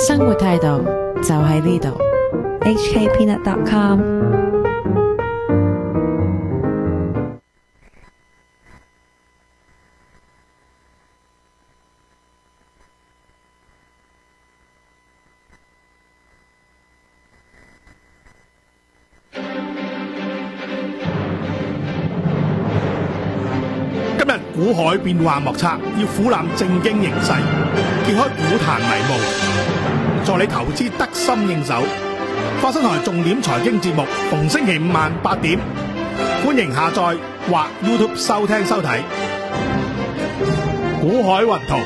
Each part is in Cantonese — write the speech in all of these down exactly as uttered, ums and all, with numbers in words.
生活態度就喺呢度。 H K Peanut dot com。 今日股海變幻莫測，要俯瞰正經形勢，揭開股壇迷霧，助你投資得心應手。花生台重點財經節目，逢星期五晚八點，歡迎下載或 YouTube 收聽收睇。股海雲圖。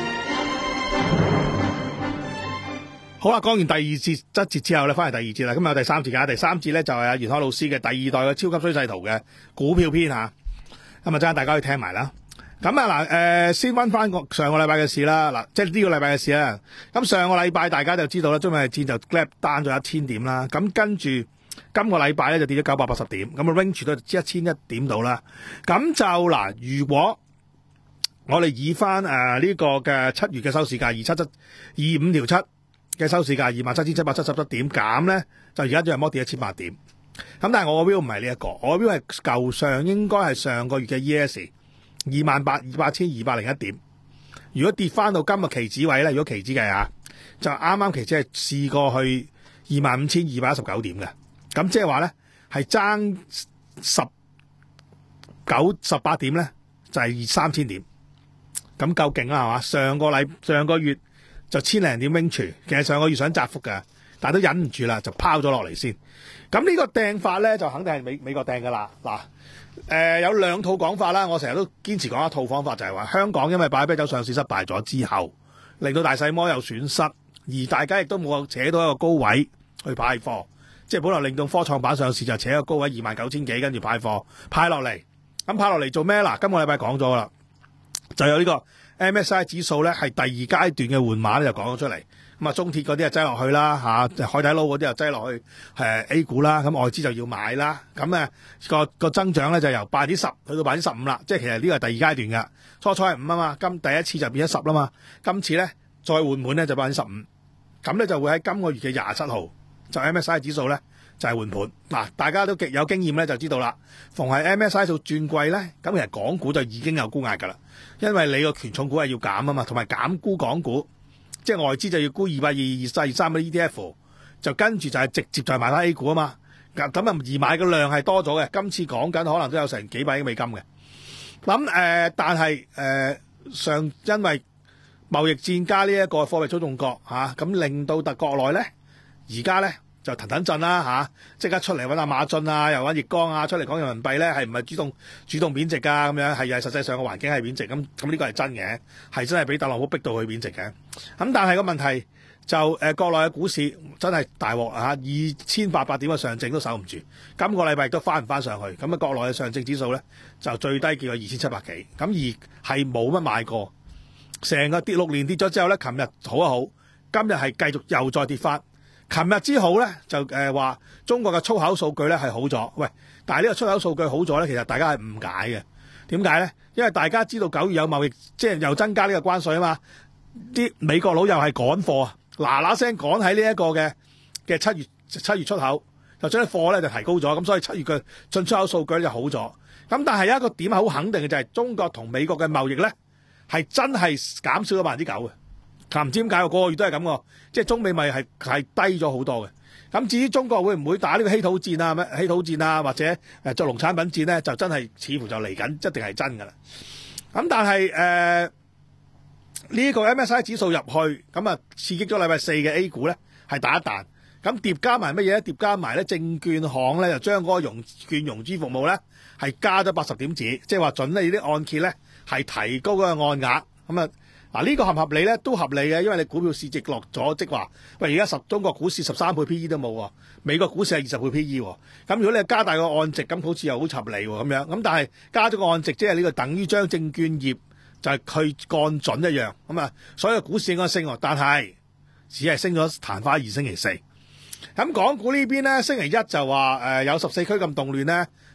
好啦，講完第二節一節之後咧，翻嚟第二節啦。今日有第三節噶，第三節咧就係阿袁開老師嘅第二代嘅超級趨勢圖嘅股票篇吓。咁啊，真係大家可以聽埋啦。咁啊嗱，誒，先溫翻個上個禮拜嘅事啦。嗱，即係呢個禮拜嘅事啦。咁上個禮拜大家就知道啦，中美戰就 gap 單咗一千點啦。咁跟住今個禮拜咧就跌咗九百八十點，咁啊 range 都一千一點到啦。咁就嗱，如果我哋以翻誒呢個嘅七月嘅收市價二七七二五條七嘅收市價二萬七千七百七十七點減咧，就而家仲係摸跌一千八點。咁但係我個 view 唔係呢一個，我個 view 係舊上應該係上個月嘅 E S 二萬八二八千二百零一點。如果跌翻到今日期指位咧，如果期指計下，就啱啱期指係試過去二萬五千二百一十九點嘅。咁即係話咧係爭十九十八點咧，就係三千點。咁夠勁啦係嘛？上個禮上個月就千零點 range，其實上個月想窄幅嘅，但係都忍唔住啦，就拋咗落嚟先。咁呢個掟法咧就肯定係美美國掟噶啦。嗱，誒、呃、有兩套講法啦，我成日都堅持講一套方法，就係話香港因為擺啤酒上市失敗咗之後，令到大細摩有損失，而大家亦都冇扯到一個高位去派貨，即係本來令到科創板上市就扯一個高位二萬九千幾，跟住派貨派落嚟。咁派落嚟做咩？嗱，今個禮拜講咗啦，就有呢個 M S C I 指數咧係第二階段嘅換碼咧就講咗出嚟。咁啊，中鐵嗰啲啊擠落去啦嚇，海底撈嗰啲又擠落去誒 A 股啦，咁外資就要買啦。咁誒個個增長咧就由百分之十去到百分之十五啦，即係其實呢個係第二階段噶。初初係五啊嘛，今第一次就變咗十啦嘛，今次咧再換盤咧就百分之十五，咁咧就會喺今個月嘅廿七號就 M S C I 指數咧就係換盤。嗱，大家都極有經驗咧就知道啦，逢係 M S C I 做轉季咧，咁其實港股就已經有沽壓噶啦，因為你個權重股係要減啊嘛，同埋減沽港股。即係外資就要沽二百二二二三嘅 E T F， 就跟住就係直接就係買翻 A 股啊嘛。咁啊而買嘅量係多咗嘅，今次講緊可能都有成幾百億美金嘅。咁誒、呃，但係誒、呃、上因為貿易戰加呢一個貨幣操縱國嚇，咁、啊、令到特國內咧而家咧就騰騰震啦嚇，即、啊、刻出嚟揾阿馬駿啊，又揾易綱啊出嚟講人民幣咧係唔係主動主動貶值㗎咁樣，係係實際上個環境係貶值，咁咁呢個係真嘅，係真係俾特朗普逼到去貶值嘅。咁但係個問題就誒、呃、國內嘅股市真係大鑊啊！二千八百點嘅上證都守唔住，今個禮拜都翻唔翻上去。咁啊，國內嘅上證指數咧就最低叫咗二千七百幾，咁而係冇乜買過，成個跌六年跌咗之後咧，琴日好一好，今日係繼續又再跌翻。琴日之後咧就誒話、呃、中國嘅出口數據咧係好咗，喂！但係呢個出口數據好咗咧，其實大家係誤解嘅。點解咧？因為大家知道九月有貿易，即係又增加呢個關稅啊嘛，啲美國佬又係趕貨啊，嗱嗱聲趕喺呢一個嘅嘅七月七月出口，就將啲貨咧就提高咗，咁所以七月嘅進出口數據就好咗。咁但係有一個點好肯定嘅就係、是、中國同美國嘅貿易咧係真係減少咗百分之九嘅。唔知點解個個月都係咁喎，即係中美咪係係低咗好多嘅。咁至於中國會唔會打呢個稀土戰啊、咩稀土戰啊，或者誒做農產品戰咧，就真係似乎就嚟緊，一定係真㗎啦。咁但係誒呢個 M S C I 指數入去，咁啊刺激咗禮拜四嘅 A 股咧係打一彈。咁疊加埋乜嘢咧？疊加埋咧證券行咧就將嗰個融券融資服務咧係加咗八十點子，即係話準你啲按揭咧係提高嗰個按額。咁啊〜嗱，呢個合唔合理咧？都合理嘅，因為你股票市值落咗，即話喂，而家十中國股市十三倍 P E 都冇喎，美國股市係二十倍 P E 喎。咁如果你加大個按值，咁好似又好合理喎咁樣。咁但係加咗個按值，即係呢個等於將證券業就係去降準一樣。咁啊，所有股市應該升喎，但係只係升咗曇花二星期四。咁港股呢邊咧，星期一就話誒、呃、有十四區咁動亂咧，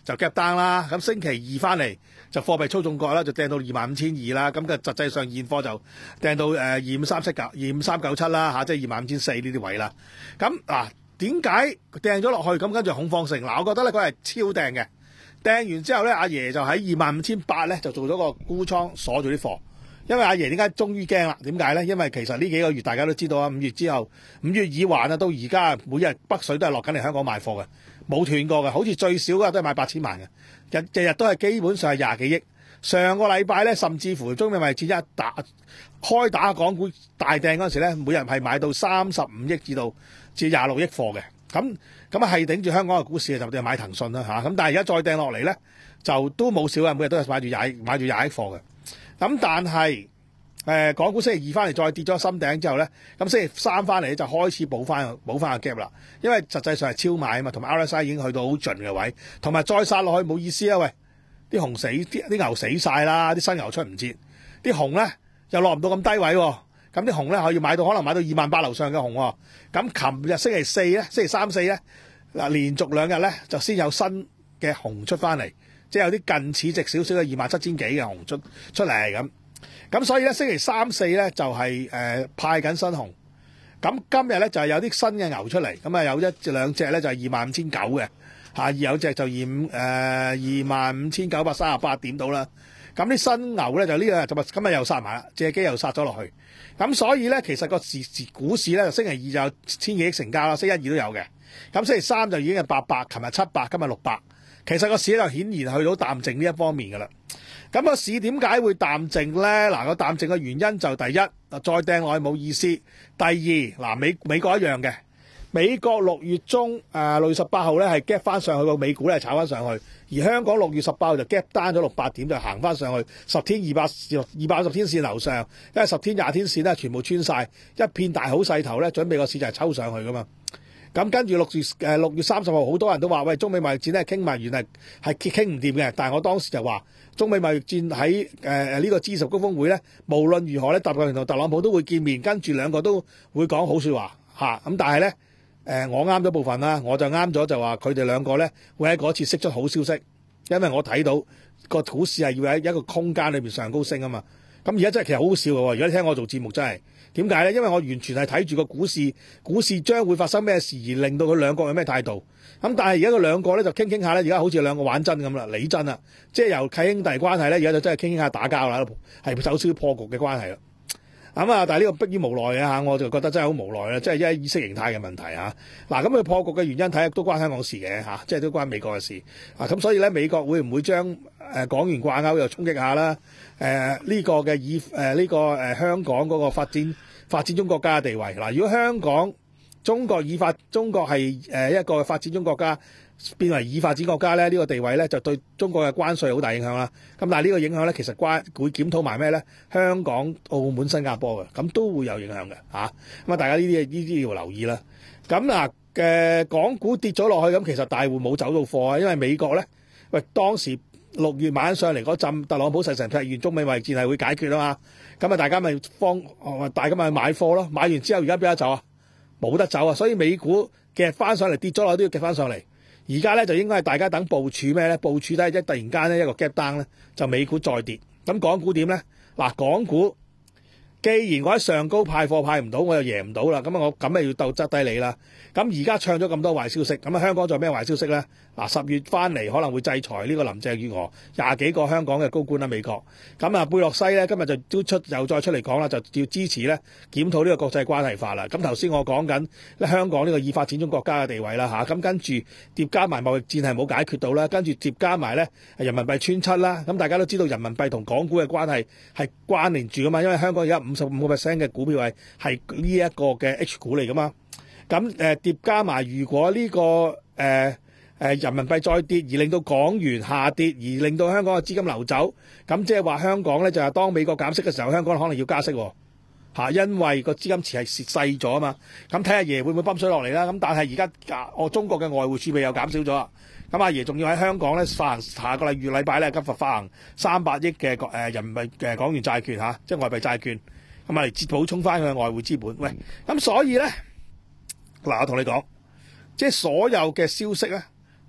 就 gap down 啦。咁星期二翻嚟就貨幣操縱國啦，就掟到二萬五千二啦。咁嘅實際上現貨就掟到誒二五三七九二五三九七啦嚇，即係二萬五千四呢啲位啦。咁嗱點解掟咗落去？咁跟住恐慌性嗱，我覺得咧佢係超掟嘅。掟完之後咧，阿爺就喺二萬五千八咧就做咗個沽倉鎖住啲貨。因為阿爺點解終於驚啦？點解咧？因為其實呢幾個月大家都知道啊，五月之後五月耳環啊，到而家每日北水都係落緊嚟香港買貨嘅，冇斷過嘅，好似最少嘅都係買八千萬嘅，日日日都係基本上係廿幾億。上個禮拜咧，甚至乎中美貿易戰一打開打港股大掟嗰陣時咧，每日係買到三十五億至到至廿六億貨嘅，咁咁啊係頂住香港嘅股市就就買騰訊啦嚇，咁但係而家再掟落嚟咧，就都冇少啊，每日都係買住廿買住廿億貨嘅。咁但係誒、呃、港股星期二翻嚟再跌咗深頂之後咧，咁星期三翻嚟就開始補翻補翻個 gap 啦，因為實際上係超買啊嘛，同埋 R S I 已經去到好盡嘅位，同埋再殺落去冇意思啊！喂，啲熊死啲啲牛死晒啦，啲新牛出唔切，啲熊咧又落唔到咁低位喎，咁啲熊咧可以買到可能買到二萬八樓上嘅熊喎。咁琴日星期四咧，星期三四咧嗱連續兩日咧就先有新嘅熊出翻嚟。即係有啲近似值少少嘅二萬七千幾嘅熊出出嚟咁，咁所以咧星期三四咧就係、是、誒、呃、派緊新熊，咁今日咧就係、是、有啲新嘅牛出嚟，咁啊有一兩隻咧就係二萬五千九嘅嚇，有隻就二五誒二萬五千九百三十八點到啦，咁啲新牛咧就呢個就咪今日又殺埋啦，借機又殺咗落去，咁所以咧其實個時時股市咧星期二就千幾億成交啦，星期一二都有嘅，咁星期三就已經係八百，琴日七百，今日六百。其實個市就顯然去到淡靜呢一方面㗎啦。咁個市點解會淡靜咧？嗱，個淡靜嘅原因就第一，再掟落去冇意思。第二，嗱美美國一樣嘅，美國六月中誒六月十八號咧係 gap 翻上去個美股咧炒翻上去，而香港六月十八號就 gap 單咗六百點就行翻上去十天二百二百五十天線樓上，因為十天廿天線咧全部穿晒，一片大好勢頭咧，準備個市就係抽上去㗎嘛。咁跟住六月誒六月三十號，好多人都話：喂，中美貿易戰咧傾埋，原來係傾唔掂嘅。但係我當時就話，中美貿易戰喺誒呢個 G 十高峰會咧，無論如何咧，習近平同特朗普都會見面，跟住兩個都會講好説話嚇。咁、啊、但係咧誒，我啱咗部分啦，我就啱咗就話佢哋兩個咧會喺嗰次釋出好消息，因為我睇到個股市係要喺一個空間裏邊上高升啊嘛。咁而家真係其實好好笑嘅喎，而家聽我做節目真係。點解咧？因為我完全係睇住個股市，股市將會發生咩事而令到佢兩個有咩態度。咁但係而家佢兩個咧就傾傾下咧，而家好似兩個玩真咁啦，理真啦，即係由契兄弟關係咧，而家就真係傾傾下打交啦，係走少少破局嘅關係啦。咁啊，但係呢個迫於無奈嘅嚇，我就覺得真係好無奈啦，即係因為意識形態嘅問題嚇。嗱，咁佢破局嘅原因睇下都關香港事嘅嚇，即係都關美國嘅事啊。咁所以咧，美國會唔會將誒港元掛鈎又衝擊下啦？誒、呃、呢、這個嘅以誒呢、呃這個誒、呃、香港嗰個發展發展中國家嘅地位嗱，如果香港中國以發中國係誒一個發展中國家變為已發展國家咧，呢、這個地位咧就對中國嘅關稅好大影響啦。咁但係呢個影響咧，其實關會檢討埋咩咧？香港、澳門、新加坡嘅，咁都會有影響嘅嚇。咁啊，大家呢啲呢啲要留意啦。咁嗱嘅港股跌咗落去，咁其實大戶冇走到貨啊，因為美國咧，喂當時六月晚上嚟嗰陣，特朗普實成劈完中美貿易戰係會解決啊嘛。咁啊，大家咪放，大家咪買貨咯。買完之後而家邊得走啊？冇得走啊！所以美股夾翻上嚟，跌咗落都要夾翻上嚟。而家咧就應該係大家等部署咩咧？部署都係即係突然間咧一個 gap down 咧，就美股再跌。咁港股點咧？嗱，港股既然我喺上高派貨派唔到，我又贏唔到啦，咁啊我咁咪要鬥質低你啦。咁而家唱咗咁多壞消息，咁啊香港仲有咩壞消息咧？嗱，十月翻嚟可能會制裁呢個林鄭月娥廿幾個香港嘅高官啦，美國。咁啊貝洛西咧今日就都出又再出嚟講啦，就要支持咧檢討呢個國際關係法啦。咁頭先我講緊香港呢個已發展中國家嘅地位啦嚇，咁跟住疊加埋貿易戰係冇解決到啦，跟住疊加埋咧人民幣穿七啦。咁大家都知道人民幣同港股嘅關係係關聯住噶嘛，因為香港而家五十五個 percent 嘅股票係係呢一個嘅 H 股嚟噶嘛。咁誒疊加埋，如果呢、這個誒誒、呃呃、人民幣再跌，而令到港元下跌，而令到香港嘅資金流走，咁即係話香港咧就係、是、當美國減息嘅時候，香港可能要加息喎、啊、因為個資金池係蝕細咗啊嘛。咁睇下爺會唔會泵水落嚟啦？咁但係而家我中國嘅外匯儲備又減少咗，咁阿爺仲要喺香港咧發行下個禮月禮拜咧急發發行三百億嘅誒人民幣嘅港元債券嚇、啊，即係外幣債券，咁啊嚟補充翻佢嘅外匯資本。喂，咁所以咧。嗱，我同你講，即係所有嘅消息咧，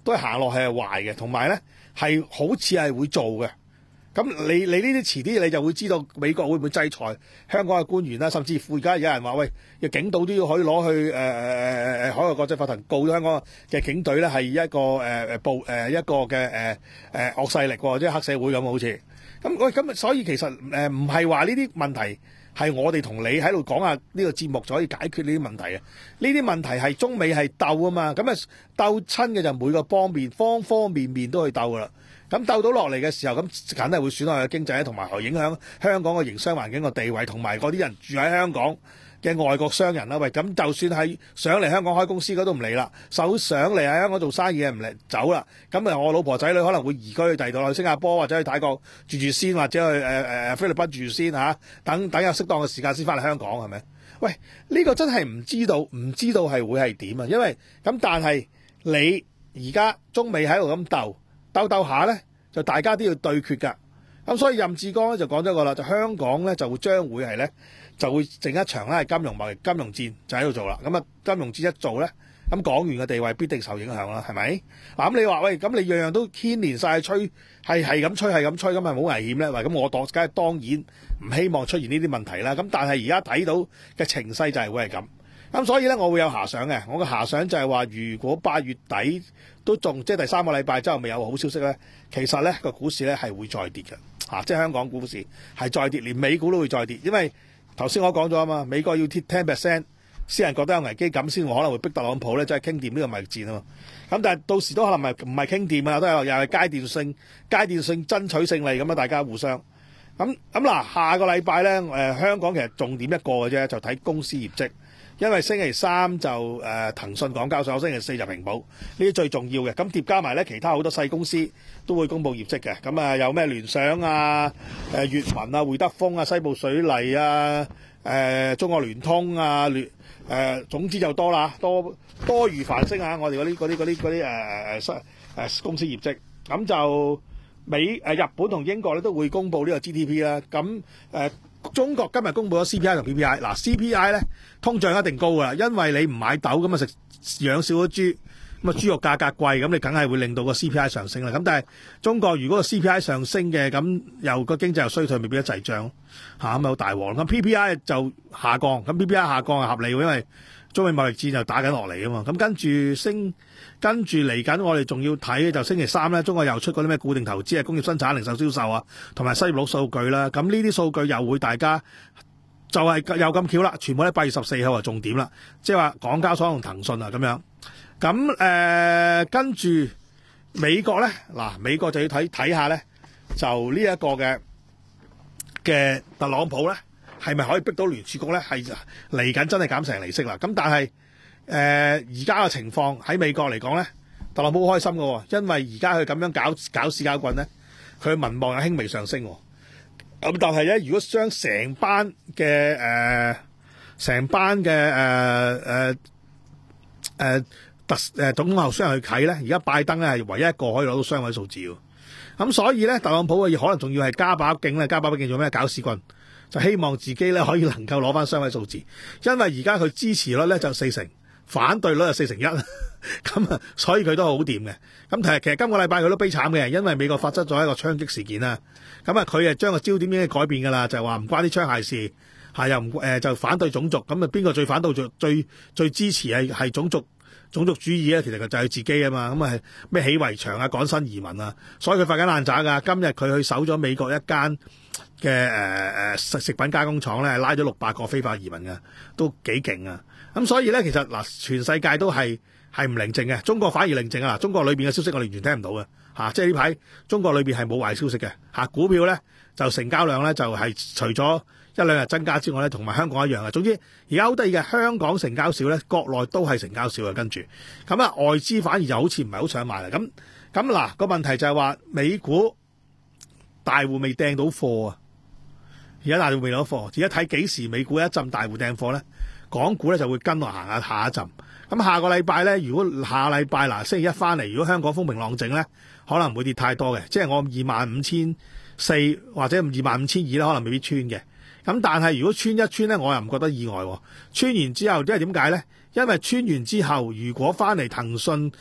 都係行落去係壞嘅，同埋咧係好似係會做嘅。咁你你呢啲遲啲你就會知道美國會唔會制裁香港嘅官員啦，甚至乎而家有人話喂，警隊都要可以攞去誒誒誒誒海外國際法庭告香港嘅警隊咧係一個誒誒暴誒一個嘅誒誒惡勢力喎，即係黑社會咁好似。咁喂咁所以其實誒唔係話呢啲問題係我哋同你喺度講下呢個節目就可以解決呢啲問題嘅。呢啲問題係中美係鬥啊嘛，咁啊鬥親嘅就每個方面方方面面都去鬥噶啦。咁鬥到落嚟嘅時候，咁梗係會損害嘅經濟同埋影響香港嘅營商環境個地位，同埋嗰啲人住喺香港嘅外國商人啦。喂，咁就算係想嚟香港開公司，嗰都唔嚟啦；手想嚟喺香港做生意嘅唔嚟走啦。咁啊，我老婆仔女可能會移居去第二度，去新加坡或者去泰國住住先，或者去誒誒、呃、菲律賓住住先嚇。等等有適當嘅時間先翻嚟香港，係咪？喂，呢、呢個真係唔知道，唔知道係會係點啊？因為咁，但係你而家中美喺度咁鬥。鬥鬥下咧，就大家都要對決㗎。咁所以任志剛咧就講咗個啦，就香港咧就會將會係咧就會整一場咧係金融貿易金融戰就喺度做啦。咁啊金融戰一做咧，咁港元嘅地位必定受影響啦，係咪？嗱咁你話喂，咁你樣樣都牽連晒，吹係係咁吹係咁吹，咁係冇危險咧？喂，咁我當梗係當然唔希望出現呢啲問題啦。咁但係而家睇到嘅情勢就係會係咁。咁所以咧，我會有遐想嘅。我嘅遐想就係話，如果八月底都仲即係第三個禮拜之後未有好消息咧，其實咧個股市咧係會再跌嘅嚇、啊，即係香港股市係再跌，連美股都會再跌。因為頭先我講咗啊嘛，美國要跌 ten percent 先人覺得有危機感，先可能會逼特朗普咧即係傾掂呢個貿易戰啊嘛。咁但係到時都可能唔係唔係傾掂啊，都係又係階段性階段性爭取勝利咁啊，大家互相咁咁嗱。下個禮拜咧誒香港其實重點一個嘅啫，就睇公司業績。因為星期三就誒、呃、騰訊、港交所，星期四就平保，呢啲最重要嘅。咁疊加埋咧，其他好多細公司都會公布業績嘅。咁啊，有咩聯想啊、誒粵文啊、會德豐啊、西部水泥啊、誒、呃、中國聯通啊、聯誒、呃、總之就多啦，多多如繁星啊！我哋嗰啲嗰啲嗰啲嗰啲誒誒誒公司業績，咁就美誒、呃、日本同英國咧都會公布呢個 G D P 啦。咁誒。呃中國今日公布咗 C P I 同 P P I， 嗱 C P I 咧通脹一定高噶啦，因為你唔買豆咁啊食養少咗豬，咁啊豬肉價格貴，咁你梗係會令到個 C P I 上升啦。咁但係中國如果個 C P I 上升嘅，咁又個經濟又衰退，未必一齊漲嚇，咁咪好大鑊。咁 P P I 就下降，咁 P P I 下降係合理喎，因為中美貿易戰就打緊落嚟啊嘛。咁跟住升。跟住嚟緊，我哋仲要睇就星期三咧，中國又出嗰啲咩固定投資啊、工業生產、零售銷售啊，同埋失業率數據啦。咁呢啲數據又會大家就係、是、又咁巧啦，全部喺八月十四號係重點啦，即係話港交所同騰訊啊咁樣。咁誒、呃、跟住美國咧，嗱美國就要睇睇下咧，就呢一個嘅嘅特朗普咧，係咪可以逼到聯儲局咧係嚟緊真係減成利息啦？咁但係。誒而家嘅情況喺美國嚟講咧，特朗普好開心嘅，因為而家佢咁樣搞搞屎搞棍咧，佢民望有輕微上升。咁但係咧，如果將成班嘅誒成班嘅誒誒誒特誒總統候選人去睇咧，而家拜登咧係唯一一個可以攞到雙位數字嘅。咁所以咧，特朗普嘅可能仲要係加把勁咧，加把勁做咩？搞屎棍，就希望自己咧可以能夠攞翻雙位數字，因為而家佢支持率咧就四成。反對率係四成一，咁啊，所以佢都好掂嘅。咁其實其實今個禮拜佢都悲慘嘅，因為美國發生咗一個槍擊事件啦。咁啊，佢啊將個焦點已經改變㗎啦，就係話唔關啲槍械事，係又唔誒就反對種族。咁啊，邊個最反對最最最支持係係種族種族主義咧？其實就係佢自己啊嘛。咁啊係咩起圍牆啊、趕新移民啊，所以佢發緊爛渣㗎。今日佢去搜咗美國一間嘅誒誒食食品加工廠咧，拉咗六百個非法移民嘅，都幾勁啊！咁所以咧，其實嗱，全世界都係係唔寧靜嘅，中國反而寧靜啊！中國裏邊嘅消息我哋完全聽唔到嘅嚇，即係呢排中國裏邊係冇壞消息嘅嚇，股票咧就成交量咧就係、是、除咗一兩日增加之外咧，同埋香港一樣嘅。總之而家好得意嘅，香港成交少咧，國內都係成交少嘅。跟住咁啊，外資反而就好似唔係好想買啦。咁咁嗱個問題就係話美股大戶未掟到貨啊！而家大戶未攞貨，而家睇幾時美股一陣大戶掟貨咧？港股咧就會跟落行下下一陣。咁下個禮拜咧，如果下個禮拜嗱星期一翻嚟，如果香港風平浪靜咧，可能唔會跌太多嘅，即係我二萬五千四或者二萬五千二咧，可能未必穿嘅。咁但係如果穿一穿咧，我又唔覺得意外。穿完之後，因為點解咧？因為穿完之後，如果翻嚟騰訊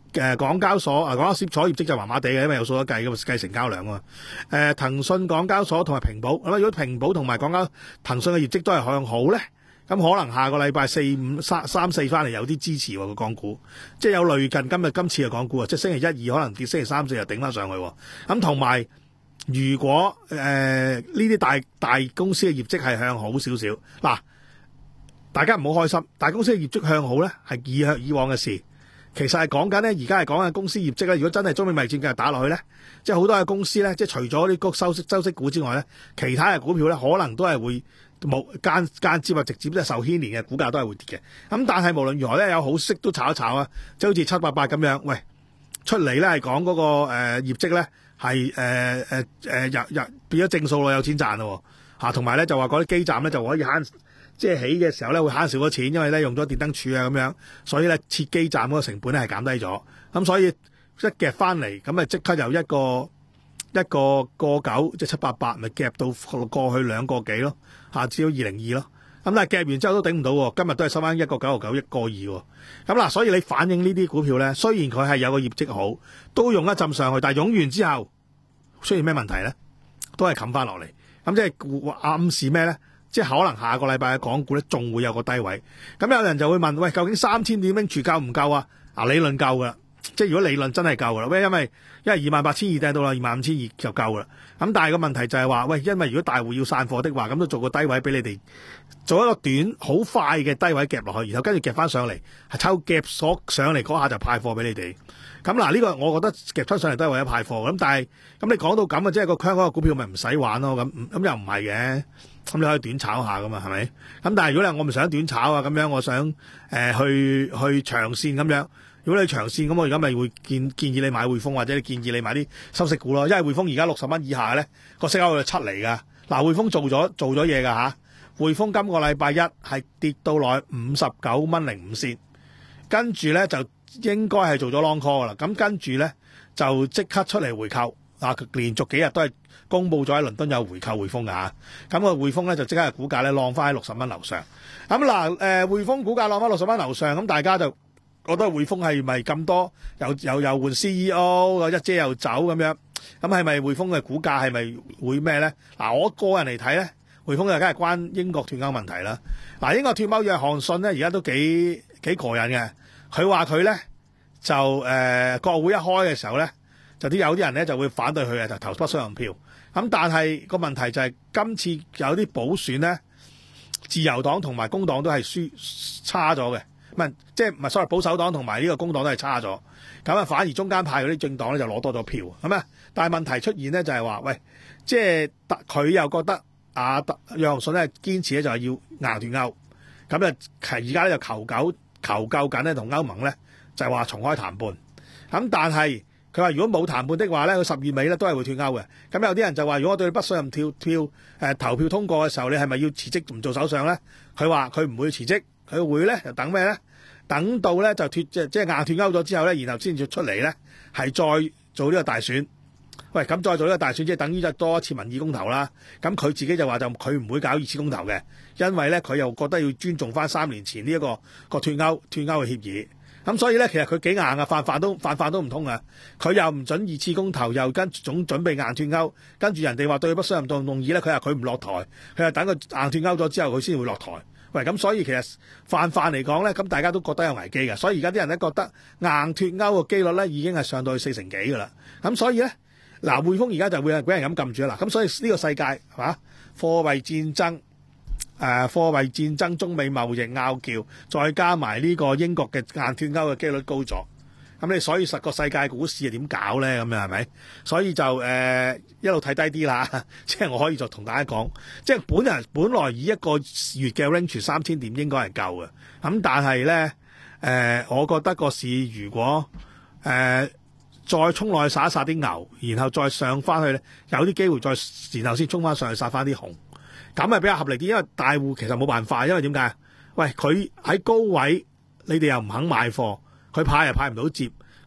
誒港交所啊，港交所業績就麻麻地嘅，因為有數得計嘅，計成交量啊嘛。誒騰訊、港交所同埋平保，咁如果平保同埋港交騰訊嘅業績都係向好咧，咁可能下個禮拜四五三三四翻嚟有啲支持喎個港股，即係有類近今日今次嘅港股啊，即係星期一二可能跌，星期三四又頂翻上去。咁同埋如果誒呢啲大大公司嘅業績係向好少少，嗱大家唔好開心，大公司嘅業績向好咧係以向以往嘅事。其實係講緊咧，而家係講緊公司業績咧。如果真係中美貿易戰繼續打落去咧，即係好多嘅公司咧，即係除咗啲高收息收息股之外咧，其他嘅股票咧可能都係會冇間間接或直接即係受牽連嘅股價都係會跌嘅。咁但係無論如何咧，有好息都炒一炒啊，即係好似七八八咁樣，喂出嚟咧係講嗰個誒、呃、業績咧係誒誒誒入入變咗正數咯，有錢賺咯嚇，同埋咧就話嗰啲基站咧就可以慳。即係起嘅時候咧會慳少咗錢，因為咧用咗電燈柱啊咁樣，所以咧設基站嗰個成本咧係減低咗。咁所以一夾翻嚟，咁咪即刻由一個一個個九即係七八八，咪夾到過去兩個幾咯，下至到二零二咯。咁但係夾完之後都頂唔到喎，今日都係收翻一個九毫九一個二喎。咁嗱，所以你反映呢啲股票咧，雖然佢係有個業績好，都用一浸上去，但係用完之後出現咩問題咧？都係冚翻落嚟。咁即係暗示咩咧？即係可能下個禮拜嘅港股咧，仲會有個低位。咁有人就會問：喂，究竟三千點拎住夠唔夠啊？啊，理論夠噶啦。即係如果理論真係夠噶啦，喂，因為因為二萬八千二掟到啦，二萬五千二就夠噶啦。咁但係個問題就係話，喂，因為如果大戶要散貨的話，咁都做個低位俾你哋，做一個短好快嘅低位夾落去，然後跟住夾翻上嚟，係抽夾所上嚟嗰下就派貨俾你哋。咁嗱，呢個我覺得夾出上嚟都係為咗派貨。咁但係咁你講到咁啊，即係個香港嘅股票咪唔使玩咯？咁咁又唔係嘅。咁你可以短炒下噶嘛，係咪？咁但係如果你我唔想短炒啊，咁樣我想誒、呃、去去長線咁樣。如果你長線咁，我而家咪會建建議你買匯豐，或者你建議你買啲收息股咯。因為匯豐而家六十蚊以下咧，個息口就七厘噶。嗱，匯豐做咗做咗嘢噶吓。匯豐今個禮拜一係跌到落五十九蚊零五仙，跟住咧就應該係做咗 long call 噶啦。咁跟住咧就即刻出嚟回購。啊，連續幾日都係公佈咗喺倫敦有回購匯豐㗎嚇，咁個匯豐咧就即刻係股價咧浪翻喺六十蚊樓上。咁嗱，誒匯豐股價浪翻六十蚊樓上，咁大家就覺得匯豐係咪咁多又又又換 C E O， 一姐又走咁樣，咁係咪匯豐嘅股價係咪會咩咧？嗱，我個人嚟睇咧，匯豐就梗係關英國脫歐問題啦。嗱，英國脫歐約翰遜咧而家都幾幾過癮嘅，佢話佢咧就誒、呃、國會一開嘅時候咧。就啲有啲人咧就會反對佢嘅，就投不信任票。咁但係個問題就係、是、今次有啲補選咧，自由黨同埋工黨都係輸差咗嘅，唔係即係唔係所謂保守黨同埋呢個工黨都係差咗。咁啊，反而中間派嗰啲政黨咧就攞多咗票，係咪？但係問題出現咧就係話，喂，即係佢又覺得啊，約翰遜咧堅持咧就係要硬脫歐，咁啊，而家咧就求救求救緊咧同歐盟咧就係、是、話重開談判。咁但係佢話：如果冇談判的話咧，佢十月尾咧都係會脫歐嘅。咁有啲人就話：如果我對你不信任跳跳誒投票通過嘅時候，你係咪要辭職唔做首相咧？佢話佢唔會辭職，佢會咧就等咩咧？等到咧就脫即係即係硬脫歐咗之後咧，然後先至出嚟咧係再做呢個大選。喂，咁再做呢個大選，即係等於就多一次民意公投啦。咁佢自己就話就佢唔會搞二次公投嘅，因為咧佢又覺得要尊重翻三年前呢、這、一個個脫歐脫歐嘅協議。咁所以咧，其實佢幾硬啊，泛泛都泛泛都唔通啊！佢又唔準二次公投，又跟總準備硬脫歐，跟住人哋話對佢不信任動動議咧，佢話佢唔落台，佢話等佢硬脫歐咗之後，佢先會落台。喂，咁所以其實泛泛嚟講咧，咁大家都覺得有危機嘅。所以而家啲人咧覺得硬脫歐嘅機率咧已經係上到去四成幾噶啦。咁所以咧，嗱匯豐而家就會俾人咁撳住啦。咁所以呢個世界係嘛，貨幣戰爭。誒、呃、貨幣戰爭、中美貿易拗撬，再加埋呢個英國嘅硬脫歐嘅機率高咗，咁你所以實個世界股市係點搞咧？咁樣係咪？所以就誒、呃、一路睇低啲啦。即係我可以就同大家講，即係本人本來以一個月嘅 range 三千點應該係夠嘅，咁但係咧誒，我覺得個市如果誒、呃、再衝落去殺一殺啲牛，然後再上翻去咧，有啲機會再然後先衝翻上去殺翻啲熊。咁係比較合理啲，因為大戶其實冇辦法，因為點解？喂，佢喺高位，你哋又唔肯買貨，佢派又派唔到接，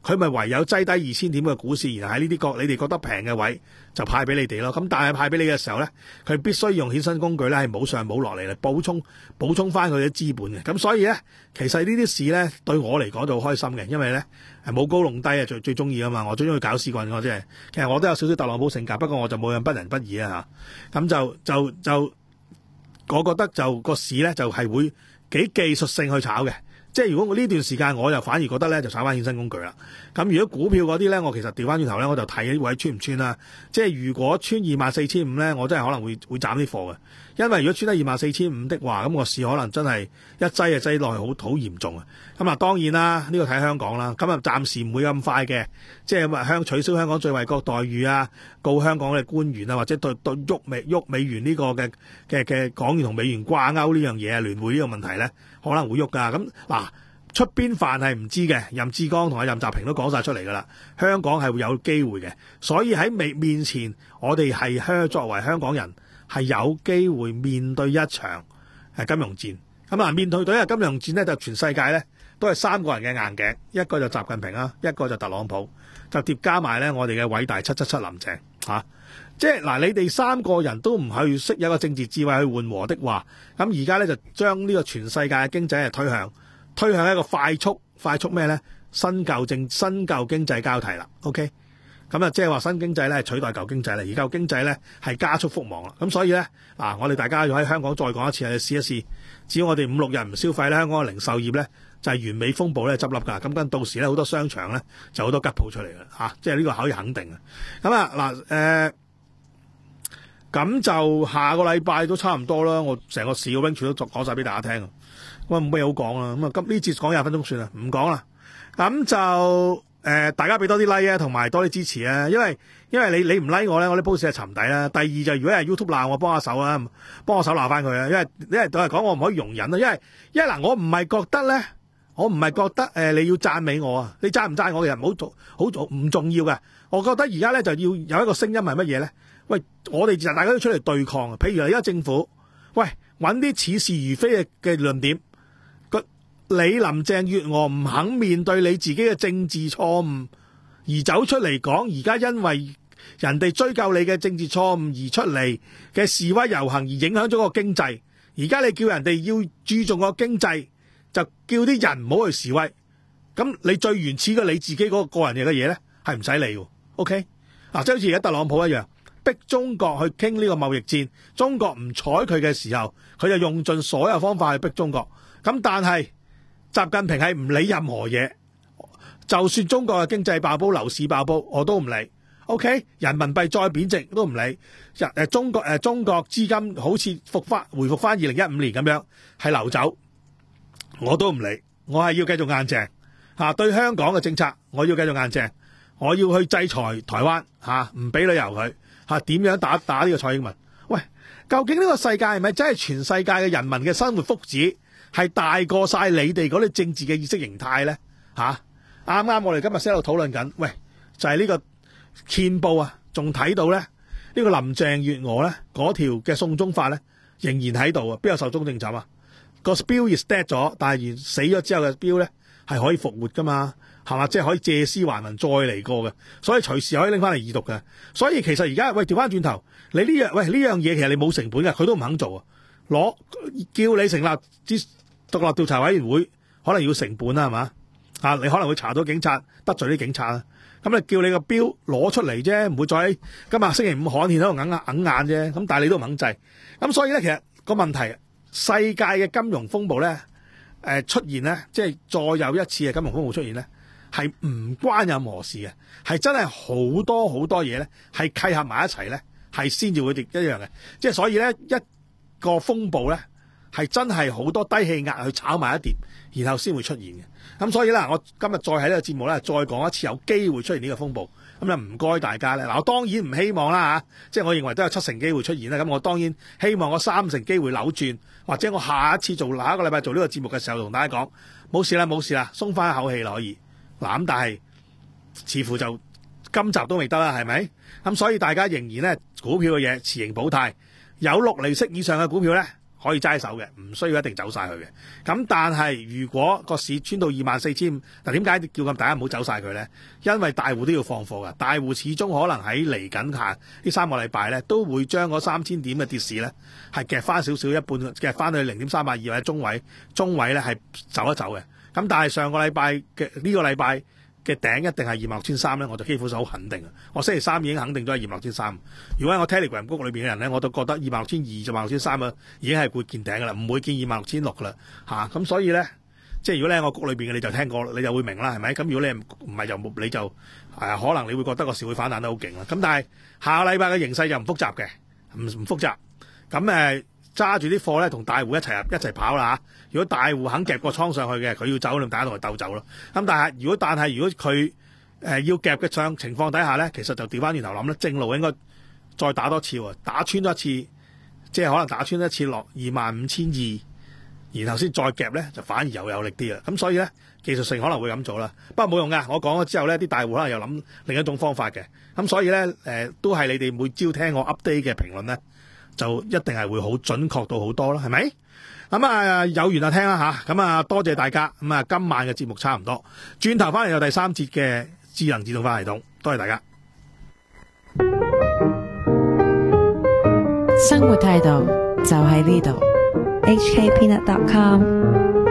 佢咪唯有擠低二千點嘅股市，然後喺呢啲角你哋覺得平嘅位就派俾你哋咯。咁但係派俾你嘅時候咧，佢必須用衍生工具咧係冇上冇落嚟嚟補充補充翻佢嘅資本嘅。咁所以咧，其實呢啲市咧對我嚟講就好開心嘅，因為咧係冇高弄低啊，最最中意啊嘛。我最中意搞屎棍，我真係其實我都有少少特朗普性格，不過我就冇咁不仁不義啊嚇。咁就就就我覺得就個市咧就係會幾技術性去炒嘅。即係如果我呢段時間我就反而覺得咧就炒翻衍生工具啦。咁如果股票嗰啲咧，我其實調翻轉頭咧，我就睇呢位穿唔穿啦。即係如果穿二萬四千五咧，我真係可能會會斬啲貨嘅。因為如果穿得二萬四千五的話，咁個市可能真係一擠就擠落去好好嚴重啊。咁啊當然啦，呢個睇香港啦。咁啊暫時唔會咁快嘅，即係話香取消香港最惠國待遇啊，告香港嘅官員啊，或者對對喐美喐美元呢個嘅嘅嘅港元同美元掛鈎呢樣嘢啊，聯匯呢個問題咧可能會喐噶。咁嗱。出邊飯係唔知嘅，任志剛同阿任澤平都講晒出嚟㗎啦。香港係會有機會嘅，所以喺面面前，我哋係香作為香港人係有機會面對一場係金融戰。咁啊，面對對一金融戰咧，就全世界咧都係三個人嘅硬頸，一個就習近平啦，一個就特朗普，就疊加埋咧我哋嘅偉大七七七林鄭嚇、啊。即係嗱，你哋三個人都唔去識有個政治智慧去緩和的話，咁而家咧就將呢個全世界嘅經濟係推向。推向一個快速快速咩咧？新舊政新舊經濟交替啦。OK，咁啊，即係話新經濟咧係取代舊經濟啦，而舊經濟咧係加速復亡啦。咁所以咧，嗱，我哋大家要喺香港再講一次，去試一試。只要我哋五六日唔消費咧，香港嘅零售業咧就係完美風暴咧執笠㗎。咁跟到時咧好多商場咧就好多吉鋪出嚟㗎嚇，即係呢個可以肯定嘅。咁啊嗱誒，咁就下個禮拜都差唔多啦。我成個市嘅 range 都講晒俾大家聽。我冇咩好講啦，咁啊，今呢節講廿分鐘算啦，唔講啦。咁就誒、呃，大家俾多啲 like 啊，同埋多啲支持啊，因為因為你你唔 like 我咧，我啲 post 係沉底啦。第二就如果係 YouTube 鬧我，幫下手啊，幫我手鬧翻佢啊，因為因為對我嚟講，我唔可以容忍啊，因為因為嗱，我唔係覺得咧，我唔係覺得誒、呃，你要讚美我啊，你讚唔讚我嘅人唔好做，好做唔重要嘅。我覺得而家咧就要有一個聲音係乜嘢咧？喂，我哋其實大家都出嚟對抗啊。譬如而家政府，喂，揾啲似是而非嘅嘅論點。你林鄭月娥唔肯面對你自己嘅政治錯誤，而走出嚟講，而家因為人哋追究你嘅政治錯誤而出嚟嘅示威遊行而影響咗個經濟，而家你叫人哋要注重個經濟，就叫啲人唔好去示威，咁你最原始嘅你自己嗰個個人嘅嘢咧，係唔使理喎。OK， 嗱，即係好似而家特朗普一樣，逼中國去傾呢個貿易戰，中國唔睬佢嘅時候，佢就用盡所有方法去逼中國。咁但係習近平係唔理任何嘢，就算中國嘅經濟爆煲、樓市爆煲，我都唔理。OK， 人民幣再貶值都唔理。誒，中國誒，中國資金好似復翻、回復翻二零一五年咁樣係流走，我都唔理。我係要繼續硬淨嚇，對香港嘅政策，我要繼續硬淨。我要去制裁台灣嚇，唔俾旅遊佢嚇，點樣打打呢個蔡英文？喂，究竟呢個世界係咪真係全世界嘅人民嘅生活福祉？係大過晒你哋嗰啲政治嘅意識形態咧嚇，啱啱我哋今日先喺度討論緊，喂就係、是、呢個憲報啊，仲睇到咧呢、這個林鄭月娥咧嗰條嘅送中法咧仍然喺度啊，邊有壽終正寢啊？個 bill is dead 咗，但係死咗之後嘅 bill咧係可以復活噶嘛，係嘛？即係可以借屍還魂再嚟過嘅，所以隨時可以拎翻嚟二讀嘅。所以其實而家喂調翻轉頭，你呢樣喂呢樣嘢其實你冇成本嘅，佢都唔肯做啊，攞叫你成立啲獨立調查委員會可能要成本啦，係嘛？啊，你可能會查到警察，得罪啲警察啊。咁你叫你個標攞出嚟啫，唔會再喺今日星期五刊憲喺度硬硬硬眼啫。咁但係你都唔肯制。咁所以咧，其實個問題，世界嘅金融風暴咧，誒、呃、出現咧，即係再有一次嘅金融風暴出現咧，係唔關任何事嘅，係真係好多好多嘢咧，係契合埋一齊咧，係先至會一樣嘅。即係所以咧，一個風暴咧。係真係好多低氣壓去炒埋一碟，然後先會出現嘅。咁所以咧，我今日再喺呢個節目咧，再講一次有機會出現呢個風暴。咁就唔該大家咧。嗱，我當然唔希望啦嚇，即係我認為都有七成機會出現啦。咁我當然希望我三成機會扭轉，或者我下一次做下一個禮拜做呢個節目嘅時候，同大家講冇事啦，冇事啦，鬆翻一口氣啦可以。嗱咁，但係似乎就今集都未得啦，係咪？咁所以大家仍然咧股票嘅嘢持盈保泰，有六厘息以上嘅股票咧。 可以齋手嘅，唔需要一定走晒佢嘅。咁但係如果個市穿到二萬四千，嗱點解叫咁大家唔好走晒佢呢？因為大戶都要放貨㗎，大戶始終可能喺嚟緊下呢三個禮拜呢，都會將嗰三千點嘅跌市呢係夾翻少少一半，夾翻去零點三八二或者中位，中位呢係走一走嘅。咁但係上個禮拜嘅呢個禮拜嘅頂一定係二萬六千三咧，我就幾乎就好肯定啊！我星期三已經肯定咗係二萬六千三。如果喺我 Telegram 谷裏邊嘅人咧，我都覺得二萬六千二就二萬六千三啊，已經係會見頂噶啦，唔會見二萬六千六噶啦嚇。咁所以咧，即係如果你喺我谷裏邊嘅，你就聽過，你就會明啦，係咪？咁如果你唔係就冇，你就誒、呃、可能你會覺得個市會反彈得好勁啦。咁但係下個禮拜嘅形勢就唔複雜嘅，唔唔複雜。咁誒揸住啲貨咧，同大戶一齊一齊跑啦嚇。如果大戶肯夾個倉上去嘅，佢要走，咁大家同佢鬥走咯。咁但係如果但係如果佢誒、呃、要夾嘅上情況底下咧，其實就調翻轉頭諗咧，正路應該再打多次喎，打穿多一次，即係可能打穿一次落二萬五千二，然後先再夾咧，就反而又有力啲啦。咁所以咧，技術性可能會咁做啦。不過冇用噶，我講咗之後咧，啲大戶可能又諗另一種方法嘅。咁所以咧，誒、呃、都係你哋每朝聽我 update 嘅評論咧，就一定係會好準確到好多啦，係咪？咁啊有緣就聽啦吓，咁啊多謝大家。咁啊今晚嘅節目差唔多，轉頭翻嚟有第三節嘅智能自動化系統，多謝大家。 生活態度就喺呢度。 H K Peanut dot com